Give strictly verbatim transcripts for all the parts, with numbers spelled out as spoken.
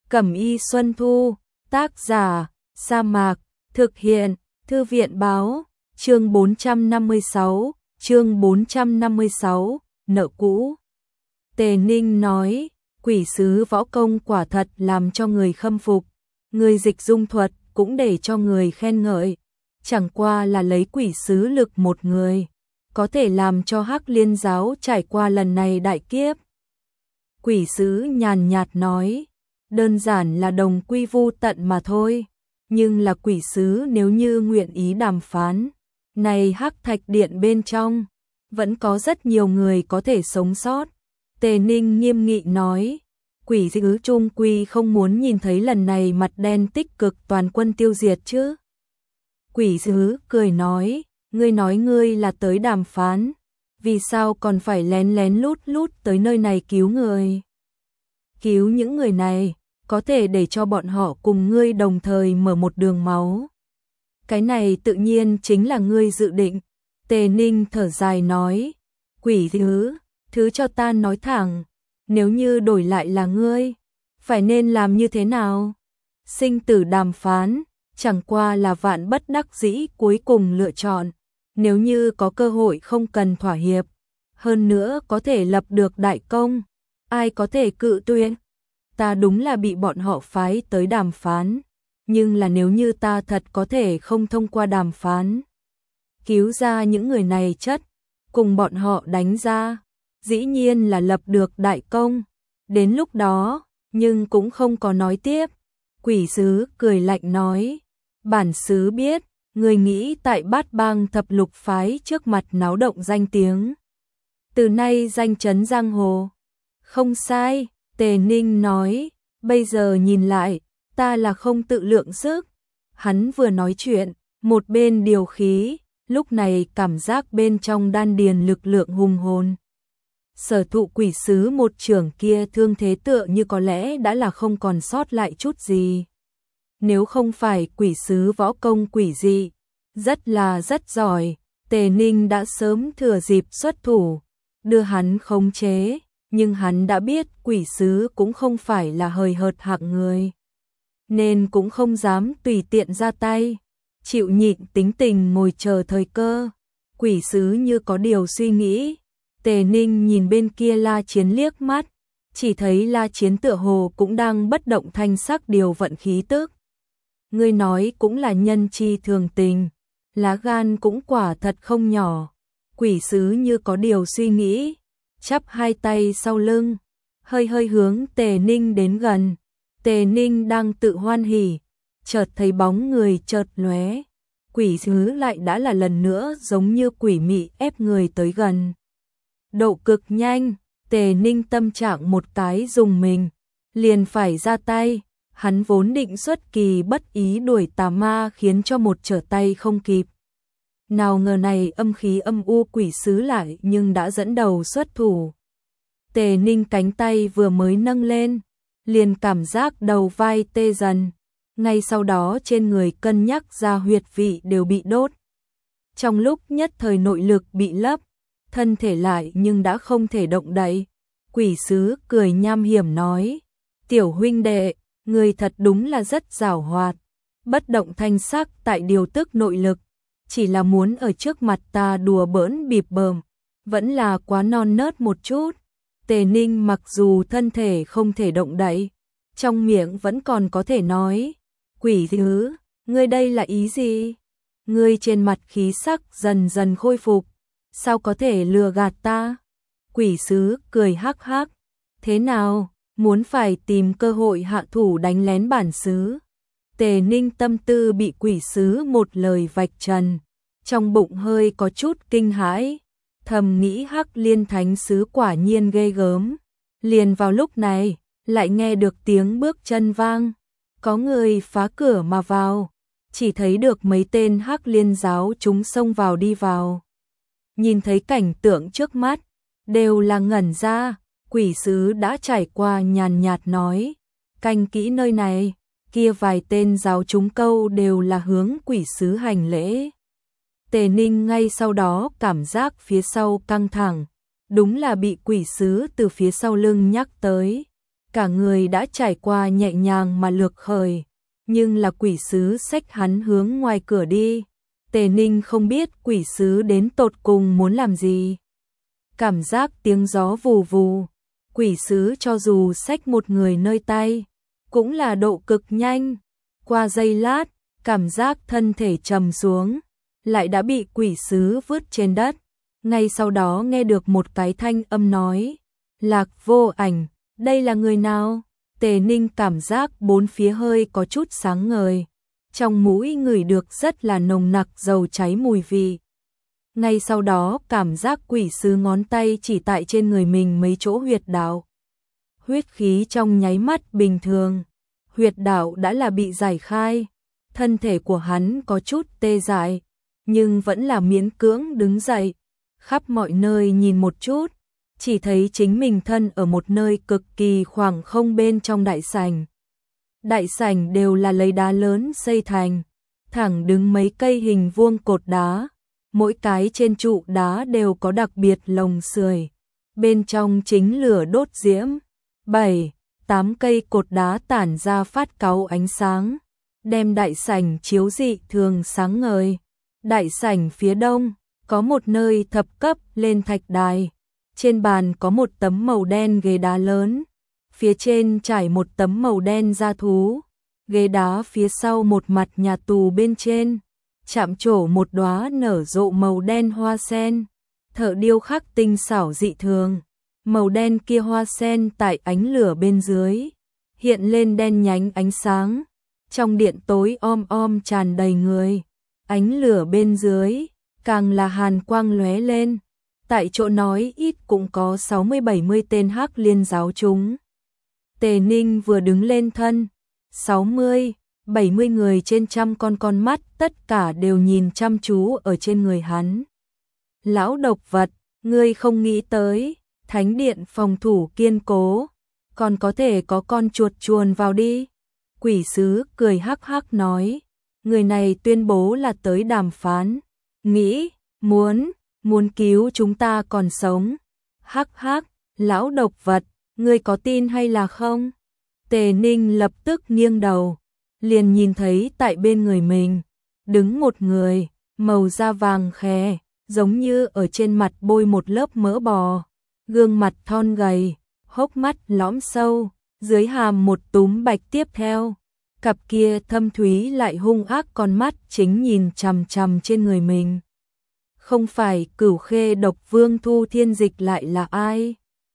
Cẩm y Xuân Thu, tác giả, Sa Mạc, thực hiện, Thư viện báo, chương bốn trăm năm mươi sáu, chương bốn trăm năm mươi sáu, nợ cũ. Tề Ninh nói, quỷ sứ võ công quả thật làm cho người khâm phục, người dịch dung thuật cũng để cho người khen ngợi, chẳng qua là lấy quỷ sứ lực một người, có thể làm cho Hắc Liên giáo trải qua lần này đại kiếp. Quỷ sứ nhàn nhạt nói, đơn giản là đồng quy vu tận mà thôi, nhưng là quỷ sứ nếu như nguyện ý đàm phán, này Hắc Thạch Điện bên trong, vẫn có rất nhiều người có thể sống sót. Tề Ninh nghiêm nghị nói, quỷ sứ trung quy không muốn nhìn thấy lần này mặt đen tích cực toàn quân tiêu diệt chứ. Quỷ sứ cười nói, ngươi nói ngươi là tới đàm phán, vì sao còn phải lén lén lút lút tới nơi này cứu người? Cứu những người này, có thể để cho bọn họ cùng ngươi đồng thời mở một đường máu. Cái này tự nhiên chính là ngươi dự định. Tề Ninh thở dài nói, quỷ sứ, thứ cho ta nói thẳng, nếu như đổi lại là ngươi, phải nên làm như thế nào? Sinh tử đàm phán, chẳng qua là vạn bất đắc dĩ cuối cùng lựa chọn, nếu như có cơ hội không cần thỏa hiệp, hơn nữa có thể lập được đại công, ai có thể cự tuyệt? Ta đúng là bị bọn họ phái tới đàm phán, nhưng là nếu như ta thật có thể không thông qua đàm phán, cứu ra những người này chất, cùng bọn họ đánh ra, dĩ nhiên là lập được đại công, đến lúc đó, nhưng cũng không có nói tiếp. Quỷ sứ cười lạnh nói, bản sứ biết, người nghĩ tại Bát Bang thập lục phái trước mặt náo động danh tiếng, từ nay danh chấn giang hồ. Không sai, Tề Ninh nói, bây giờ nhìn lại, ta là không tự lượng sức. Hắn vừa nói chuyện, một bên điều khí, lúc này cảm giác bên trong đan điền lực lượng hùng hồn. Sở thụ quỷ sứ một trưởng kia thương thế tựa như có lẽ đã là không còn sót lại chút gì. Nếu không phải quỷ sứ võ công quỷ dị, rất là rất giỏi, Tề Ninh đã sớm thừa dịp xuất thủ, đưa hắn khống chế, nhưng hắn đã biết quỷ sứ cũng không phải là hời hợt hạng người, nên cũng không dám tùy tiện ra tay, chịu nhịn tính tình ngồi chờ thời cơ. Quỷ sứ như có điều suy nghĩ, Tề Ninh nhìn bên kia La Chiến liếc mắt, chỉ thấy La Chiến tựa hồ cũng đang bất động thanh sắc điều vận khí tức. Ngươi nói cũng là nhân chi thường tình, lá gan cũng quả thật không nhỏ. Quỷ sứ như có điều suy nghĩ, chắp hai tay sau lưng, hơi hơi hướng Tề Ninh đến gần. Tề Ninh đang tự hoan hỉ, chợt thấy bóng người chợt lóe, quỷ sứ lại đã là lần nữa giống như quỷ mị ép người tới gần. Độ cực nhanh, Tề Ninh tâm trạng một cái dùng mình, liền phải ra tay, hắn vốn định xuất kỳ bất ý đuổi tà ma khiến cho một trở tay không kịp. Nào ngờ này âm khí âm u quỷ sứ lại nhưng đã dẫn đầu xuất thủ. Tề Ninh cánh tay vừa mới nâng lên, liền cảm giác đầu vai tê dần, ngay sau đó trên người cân nhắc ra huyệt vị đều bị đốt. Trong lúc nhất thời nội lực bị lấp, thân thể lại nhưng đã không thể động đậy. Quỷ sứ cười nham hiểm nói, tiểu huynh đệ, người thật đúng là rất giàu hoạt, bất động thanh sắc tại điều tức nội lực, chỉ là muốn ở trước mặt ta đùa bỡn bịp bợm, vẫn là quá non nớt một chút. Tề Ninh mặc dù thân thể không thể động đậy, trong miệng vẫn còn có thể nói, quỷ sứ, ngươi đây là ý gì? Ngươi trên mặt khí sắc dần dần khôi phục, sao có thể lừa gạt ta? Quỷ sứ cười hắc hắc, thế nào, muốn phải tìm cơ hội hạ thủ đánh lén bản sứ? Tề Ninh tâm tư bị quỷ sứ một lời vạch trần, trong bụng hơi có chút kinh hãi, thầm nghĩ Hắc Liên thánh sứ quả nhiên ghê gớm. Liền vào lúc này, lại nghe được tiếng bước chân vang, có người phá cửa mà vào, chỉ thấy được mấy tên Hắc Liên giáo chúng xông vào đi vào. Nhìn thấy cảnh tượng trước mắt, đều là ngẩn ra. Quỷ sứ đã trải qua nhàn nhạt nói, canh kỹ nơi này, kia vài tên giáo chúng câu đều là hướng quỷ sứ hành lễ. Tề Ninh ngay sau đó cảm giác phía sau căng thẳng, đúng là bị quỷ sứ từ phía sau lưng nhắc tới. cả người đã trải qua nhẹ nhàng mà lược khởi, nhưng là quỷ sứ xách hắn hướng ngoài cửa đi. Tề Ninh không biết quỷ sứ đến tột cùng muốn làm gì. Cảm giác tiếng gió vù vù, quỷ sứ cho dù xách một người nơi tay, cũng là độ cực nhanh. Qua giây lát, cảm giác thân thể trầm xuống, lại đã bị quỷ sứ vứt trên đất. Ngay sau đó nghe được một cái thanh âm nói, Lạc Vô Ảnh, đây là người nào? Tề Ninh cảm giác bốn phía hơi có chút sáng ngời, trong mũi ngửi được rất là nồng nặc dầu cháy mùi vị. Ngay sau đó cảm giác quỷ sứ ngón tay chỉ tại trên người mình mấy chỗ huyệt đạo. Huyết khí trong nháy mắt bình thường, huyệt đạo đã là bị giải khai, thân thể của hắn có chút tê dại, nhưng vẫn là miễn cưỡng đứng dậy, khắp mọi nơi nhìn một chút, chỉ thấy chính mình thân ở một nơi cực kỳ khoảng không bên trong đại sảnh. Đại sảnh đều là lấy đá lớn xây thành, thẳng đứng mấy cây hình vuông cột đá, mỗi cái trên trụ đá đều có đặc biệt lồng sưởi, bên trong chính lửa đốt diễm. Bảy, tám cây cột đá tản ra phát cáu ánh sáng, đem đại sảnh chiếu dị thường sáng ngời. Đại sảnh phía đông, có một nơi thập cấp lên thạch đài, trên bàn có một tấm màu đen ghế đá lớn, phía trên trải một tấm màu đen da thú, ghế đá phía sau một mặt nhà tù bên trên, chạm trổ một đóa nở rộ màu đen hoa sen, thợ điêu khắc tinh xảo dị thường. Màu đen kia hoa sen tại ánh lửa bên dưới, hiện lên đen nhánh ánh sáng, trong điện tối om om tràn đầy người, ánh lửa bên dưới, càng là hàn quang lóe lên, tại chỗ nói ít cũng có sáu mươi bảy mươi tên Hắc Liên giáo chúng. Tề Ninh vừa đứng lên thân, sáu mươi, bảy mươi người trên trăm con con mắt tất cả đều nhìn chăm chú ở trên người hắn. Lão độc vật, ngươi không nghĩ tới, thánh điện phòng thủ kiên cố, còn có thể có con chuột chuồn vào đi. Quỷ sứ cười hắc hắc nói, người này tuyên bố là tới đàm phán, nghĩ, muốn, muốn cứu chúng ta còn sống. Hắc hắc, lão độc vật, ngươi có tin hay là không? Tề Ninh lập tức nghiêng đầu, liền nhìn thấy tại bên người mình, đứng một người, màu da vàng khè, giống như ở trên mặt bôi một lớp mỡ bò. Gương mặt thon gầy, hốc mắt lõm sâu, dưới hàm một túm bạch tiếp theo. Cặp kia thâm thúy lại hung ác con mắt chính nhìn chằm chằm trên người mình. Không phải Cửu Khê độc vương Thu Thiên Dịch lại là ai?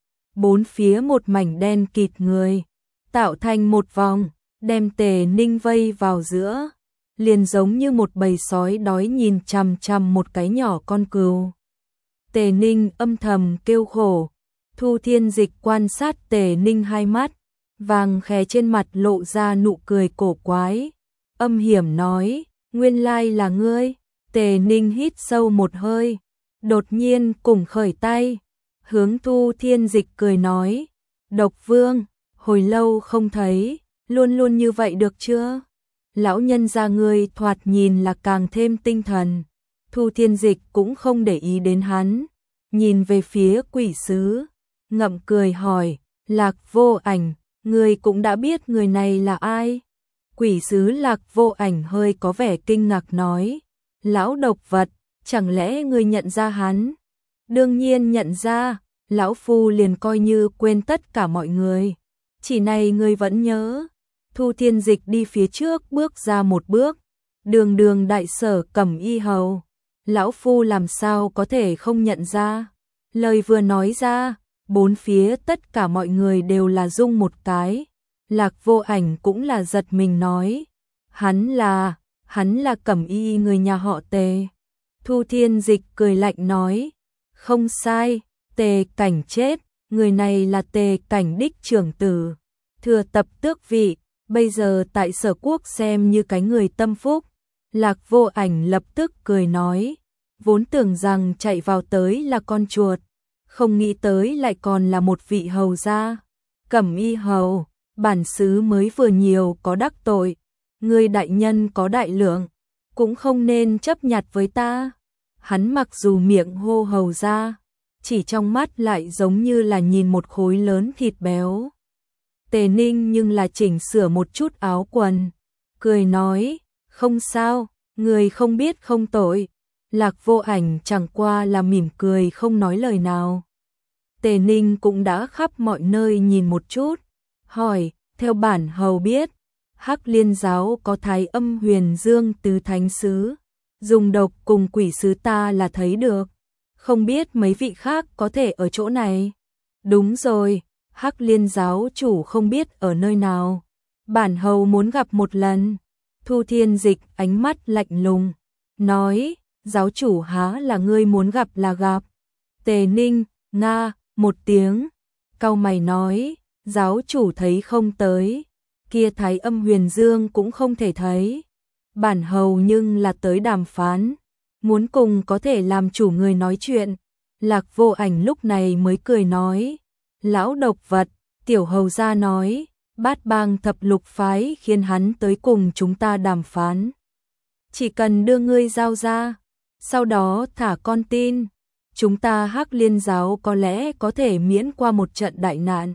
Bốn phía một mảnh đen kịt người, tạo thành một vòng, đem Tề Ninh vây vào giữa, liền giống như một bầy sói đói nhìn chằm chằm một cái nhỏ con cừu. Tề Ninh âm thầm kêu khổ, Thu Thiên Dịch quan sát Tề Ninh hai mắt, vàng khè trên mặt lộ ra nụ cười cổ quái, âm hiểm nói, nguyên lai là ngươi. Tề Ninh hít sâu một hơi, đột nhiên cùng khởi tay, hướng Thu Thiên Dịch cười nói, Độc Vương, hồi lâu không thấy, luôn luôn như vậy được chưa? Lão nhân gia ngươi thoạt nhìn là càng thêm tinh thần. Thu Thiên Dịch cũng không để ý đến hắn, nhìn về phía quỷ sứ, ngậm cười hỏi, Lạc Vô Ảnh, ngươi cũng đã biết người này là ai? Quỷ sứ Lạc Vô Ảnh hơi có vẻ kinh ngạc nói, lão độc vật, chẳng lẽ ngươi nhận ra hắn? Đương nhiên nhận ra, lão phu liền coi như quên tất cả mọi người. Chỉ này ngươi vẫn nhớ. Thu Thiên Dịch đi phía trước bước ra một bước, đường đường đại sở Cẩm Y hầu. Lão phu làm sao có thể không nhận ra? Lời vừa nói ra, bốn phía tất cả mọi người đều là rung một cái. Lạc Vô Ảnh cũng là giật mình nói, hắn là, hắn là Cẩm Y người nhà họ Tề. Thu Thiên Dịch cười lạnh nói, không sai, Tề Cảnh chết, người này là Tề Cảnh đích trưởng tử, thừa tập tước vị, bây giờ tại Sở Quốc xem như cái người tâm phúc. Lạc Vô Ảnh lập tức cười nói, vốn tưởng rằng chạy vào tới là con chuột, không nghĩ tới lại còn là một vị hầu gia. Cẩm Y hầu, bản xứ mới vừa nhiều có đắc tội, người đại nhân có đại lượng, cũng không nên chấp nhặt với ta. Hắn mặc dù miệng hô hầu gia, chỉ trong mắt lại giống như là nhìn một khối lớn thịt béo. Tề Ninh nhưng là chỉnh sửa một chút áo quần, cười nói, không sao, người không biết không tội. Lạc Vô Ảnh chẳng qua là mỉm cười không nói lời nào. Tề Ninh cũng đã khắp mọi nơi nhìn một chút, hỏi, theo bản hầu biết, Hắc Liên giáo có Thái Âm Huyền Dương tứ thánh sứ, dùng độc cùng quỷ sứ ta là thấy được, không biết mấy vị khác có thể ở chỗ này. Đúng rồi, Hắc Liên giáo chủ không biết ở nơi nào, bản hầu muốn gặp một lần. Thu Thiên Dịch ánh mắt lạnh lùng, nói, giáo chủ há là ngươi muốn gặp là gặp. Tề Ninh, nga, một tiếng, cau mày nói, giáo chủ thấy không tới, kia Thái Âm Huyền Dương cũng không thể thấy. Bản hầu nhưng là tới đàm phán, muốn cùng có thể làm chủ người nói chuyện. Lạc Vô Ảnh lúc này mới cười nói, lão độc vật, tiểu hầu gia nói, Bát Bang thập lục phái khiến hắn tới cùng chúng ta đàm phán. Chỉ cần đưa ngươi giao ra, sau đó thả con tin, chúng ta Hắc Liên giáo có lẽ có thể miễn qua một trận đại nạn.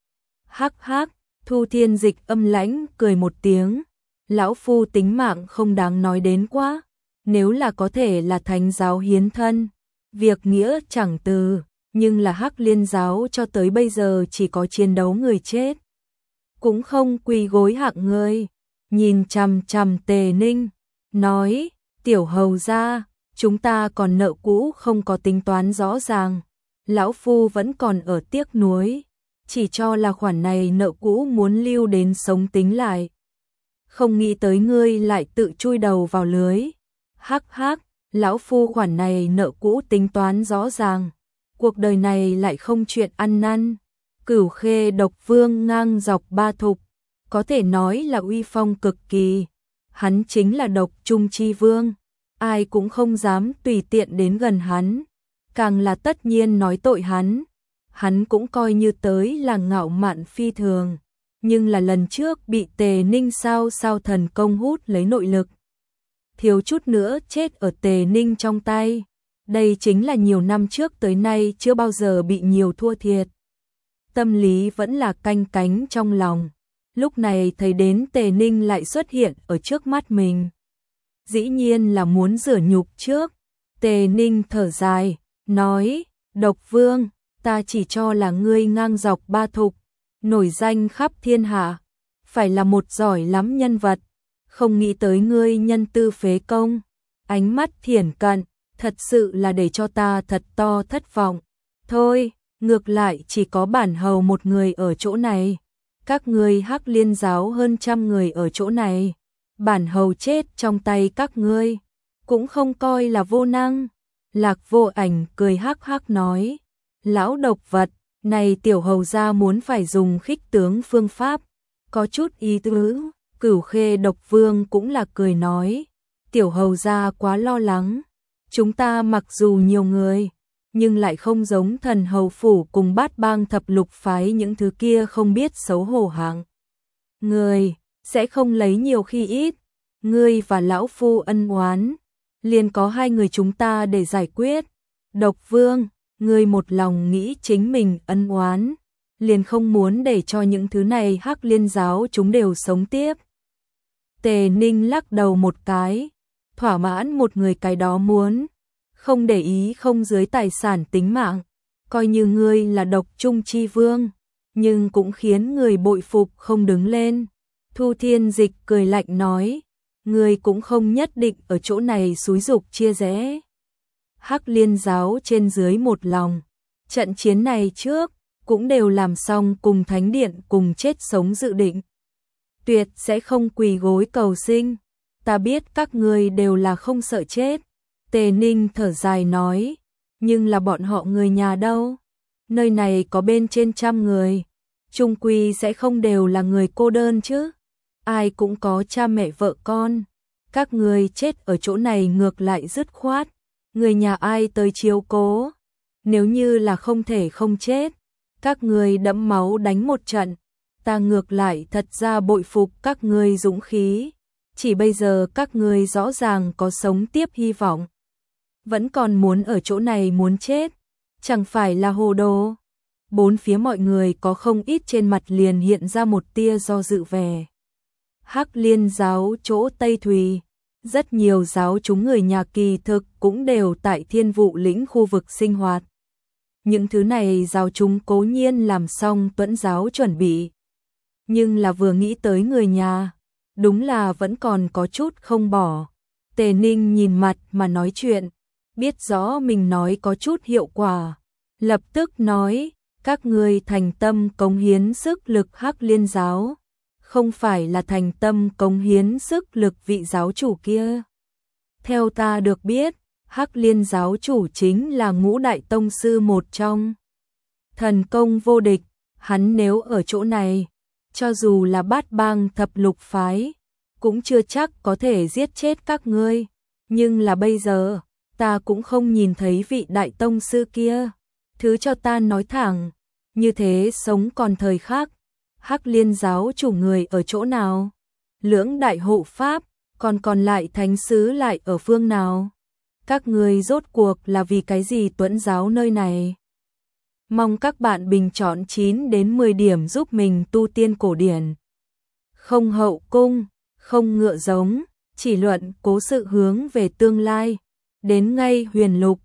Hắc hắc, Thu Thiên Dịch âm lãnh cười một tiếng, lão phu tính mạng không đáng nói đến quá, nếu là có thể là thánh giáo hiến thân, việc nghĩa chẳng từ, nhưng là Hắc Liên giáo cho tới bây giờ chỉ có chiến đấu người chết, cũng không quỳ gối hạng người. Nhìn chằm chằm Tề Ninh, nói, tiểu hầu gia, chúng ta còn nợ cũ không có tính toán rõ ràng, lão phu vẫn còn ở tiếc nuối, chỉ cho là khoản này nợ cũ muốn lưu đến sống tính lại. Không nghĩ tới ngươi lại tự chui đầu vào lưới. Hắc hắc, lão phu khoản này nợ cũ tính toán rõ ràng, cuộc đời này lại không chuyện ăn năn. Cửu Khê Độc Vương ngang dọc ba thục, có thể nói là uy phong cực kỳ, hắn chính là Độc Trung Chi Vương, ai cũng không dám tùy tiện đến gần hắn, càng là tất nhiên nói tội hắn. Hắn cũng coi như tới là ngạo mạn phi thường, nhưng là lần trước bị Tề Ninh sao sao thần công hút lấy nội lực, thiếu chút nữa chết ở Tề Ninh trong tay. Đây chính là nhiều năm trước tới nay chưa bao giờ bị nhiều thua thiệt. Tâm lý vẫn là canh cánh trong lòng, lúc này thấy đến Tề Ninh lại xuất hiện ở trước mắt mình, dĩ nhiên là muốn rửa nhục trước. Tề Ninh thở dài, nói, Độc Vương, ta chỉ cho là ngươi ngang dọc ba thục, nổi danh khắp thiên hạ, phải là một giỏi lắm nhân vật, không nghĩ tới ngươi nhân tư phế công, ánh mắt thiển cận, thật sự là để cho ta thật to thất vọng. Thôi, ngược lại chỉ có bản hầu một người ở chỗ này, các ngươi Hắc Liên giáo hơn trăm người ở chỗ này, bản hầu chết trong tay các ngươi, cũng không coi là vô năng. Lạc Vô Ảnh cười hắc hắc nói, lão độc vật, này tiểu hầu gia muốn phải dùng khích tướng phương pháp, có chút ý tứ. Cửu Khê Độc Vương cũng là cười nói, tiểu hầu gia quá lo lắng, chúng ta mặc dù nhiều người, nhưng lại không giống thần hầu phủ cùng Bát Bang thập lục phái những thứ kia không biết xấu hổ hạng người, sẽ không lấy nhiều khi ít. Ngươi và lão phu ân oán, liền có hai người chúng ta để giải quyết. Độc Vương, ngươi một lòng nghĩ chính mình ân oán, liền không muốn để cho những thứ này Hắc Liên giáo chúng đều sống tiếp. Tề Ninh lắc đầu một cái, thỏa mãn một người cái đó muốn, không để ý không dưới tài sản tính mạng, coi như ngươi là Độc Trung Chi Vương, nhưng cũng khiến người bội phục không đứng lên. Thu Thiên Dịch cười lạnh nói, ngươi cũng không nhất định ở chỗ này xúi dục chia rẽ. Hắc Liên giáo trên dưới một lòng, trận chiến này trước cũng đều làm xong cùng Thánh Điện cùng chết sống dự định, tuyệt sẽ không quỳ gối cầu sinh. Ta biết các ngươi đều là không sợ chết. Tề Ninh thở dài nói, nhưng là bọn họ người nhà đâu? Nơi này có bên trên trăm người, chung quy sẽ không đều là người cô đơn chứ? Ai cũng có cha mẹ vợ con, các ngươi chết ở chỗ này ngược lại dứt khoát, người nhà ai tới chiếu cố? Nếu như là không thể không chết, các ngươi đẫm máu đánh một trận, ta ngược lại thật ra bội phục các ngươi dũng khí. Chỉ bây giờ các ngươi rõ ràng có sống tiếp hy vọng, vẫn còn muốn ở chỗ này muốn chết, chẳng phải là hồ đồ. Bốn phía mọi người có không ít trên mặt liền hiện ra một tia do dự vẻ. Hắc Liên giáo chỗ Tây Thùy, rất nhiều giáo chúng người nhà kỳ thực cũng đều tại Thiên Vụ lĩnh khu vực sinh hoạt. Những thứ này giáo chúng cố nhiên làm xong tuẫn giáo chuẩn bị. Nhưng là vừa nghĩ tới người nhà, đúng là vẫn còn có chút không bỏ. Tề Ninh nhìn mặt mà nói chuyện, biết rõ mình nói có chút hiệu quả. Lập tức nói, các ngươi thành tâm cống hiến sức lực Hắc Liên giáo, không phải là thành tâm cống hiến sức lực vị giáo chủ kia. Theo ta được biết, Hắc Liên giáo chủ chính là Ngũ đại tông sư một trong. Thần công vô địch, hắn nếu ở chỗ này, cho dù là bát bang thập lục phái, cũng chưa chắc có thể giết chết các ngươi. Nhưng là bây giờ, ta cũng không nhìn thấy vị đại tông sư kia. Thứ cho ta nói thẳng, như thế sống còn thời khác. Hắc Liên giáo chủ người ở chỗ nào? Lưỡng đại hộ pháp, còn còn lại thánh sứ lại ở phương nào? Các ngươi rốt cuộc là vì cái gì tuẫn giáo nơi này? Mong các bạn bình chọn chín đến mười điểm giúp mình tu tiên cổ điển. Không hậu cung, không ngựa giống, chỉ luận cố sự hướng về tương lai. Đến ngay huyền lục,